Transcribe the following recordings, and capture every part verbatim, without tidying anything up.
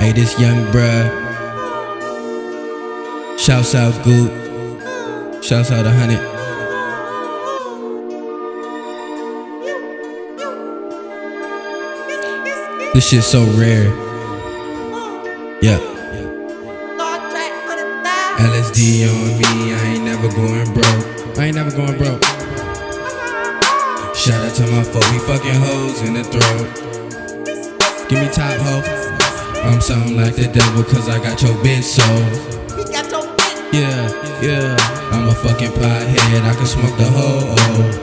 Hey, this young bruh. Shouts out Goop. Shouts out a hundred. This shit so rare. Yeah. L S D on me, I ain't never going broke. I ain't never going broke. Shout out to my folk, we fucking hoes in the throat. Give me top hoe. I'm sounding like the devil cause I got your bitch soul. Yeah, yeah. I'm a fucking pothead, I can smoke the whole.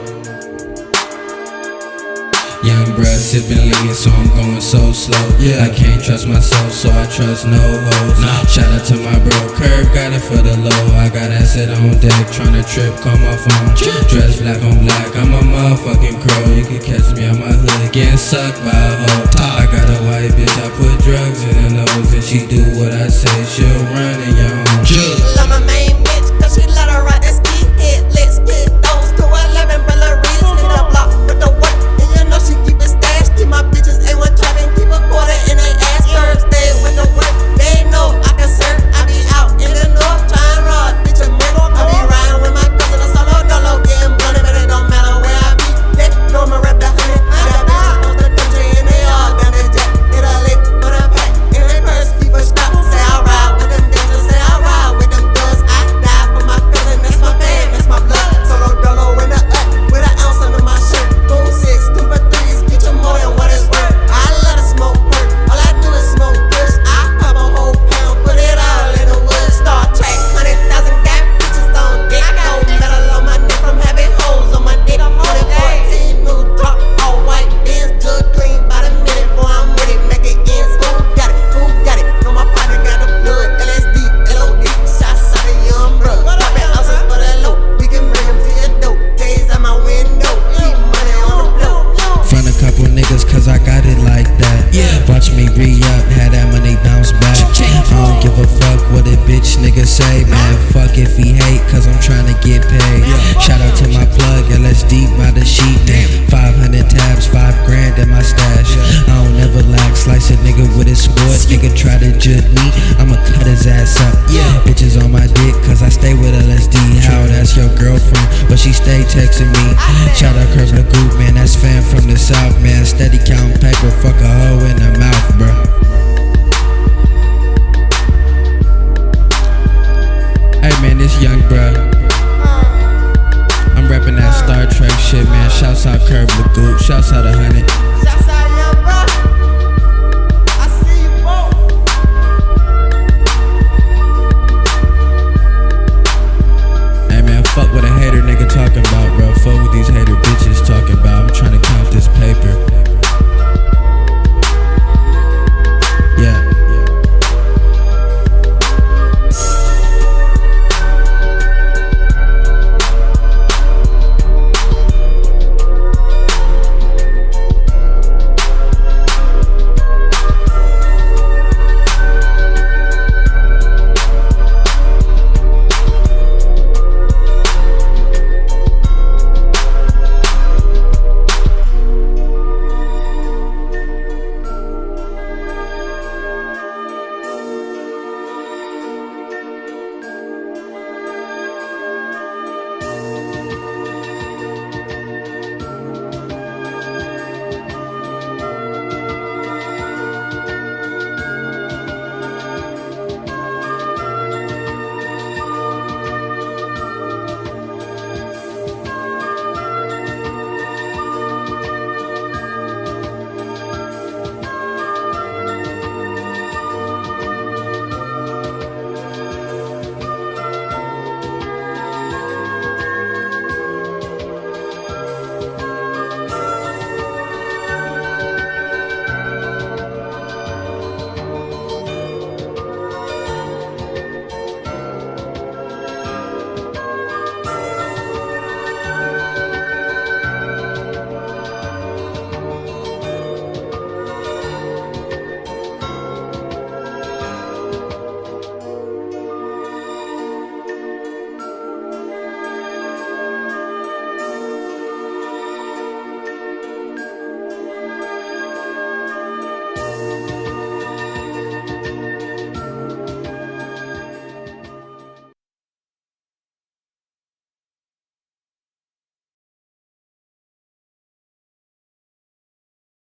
Young bruh sippin' lean, so I'm going so slow. Yeah, I can't trust myself, so I trust no hoes. Nah. Shout out to my bro Curb, got it for the low. I got asset on deck, tryna trip, call my phone. Dress black on black, I'm a motherfucking crow. You can catch me on my hood, getting sucked by a hoe. I got a white bitch, I put drugs in her nose, and she do what I say, she'll run in your home. She love my main bitch, cause she let her ride that ski hit. Let's get those to eleven burglaries in the block with the work. And you know she keep it stashed. Keep my bitches A one trapping, keep a quarter in they ass curves. Stay with the work, they know I can serve. I be out in the north, trying raw, bitch a nigga. I be riding with my cousin, a solo dolo, getting blunted, but it don't matter where I be. They know I'ma rap the hundred. I got bitches on the country and they all down the jet. Hit a lick for the pack, in they purse, keep a stop. Say I ride with them bitches, say I ride with them thugs. I die for my cousin, that's my fam, that's my blood. Solo dolo in the up, with an ounce under my shirt. Gold six, two for threes, get you more than what it's worth. I love to smoke work, all I do is smoke kush. I pop a whole pound, put it all in the wood. Star Trek, hundred thousand got bitches on deck. No metal on my neck from having holes on my dick. twenty fourteen new drop, all white Benz, jug clean by the minute. Boy, I'm with it, make it ends. Who got it? Who got it? Know my partner got the blood. L S D, L O D, shots out of young bro. Poppin' ounces for the low, we can bring them to your door. Days out my window, keep money on the floor. Front a couple niggas cause I got it like that. Yeah. Watch me re-up, had that money bounce back. I don't give a fuck what a bitch nigga say, man. Fuck if he hate cause I'm tryna get paid. Shout out to my plug, L S D by the sheet. five hundred tabs, five grand in my stash. I don't never lack, slice a nigga with his sport. Nigga try to judge me, I'ma cut his ass up. Bitches on my dick cause I stay with L S D. How that's your girlfriend, but she stay texting me. Shout out Curb the Goop, man, that's fam from the south, man. Steady counting paper, fuck a hoe in the mouth, bro. Hey man, this young bruh. I'm rapping that Star Trek shit, man. Shouts out Curb the Goop, shouts out a hundred.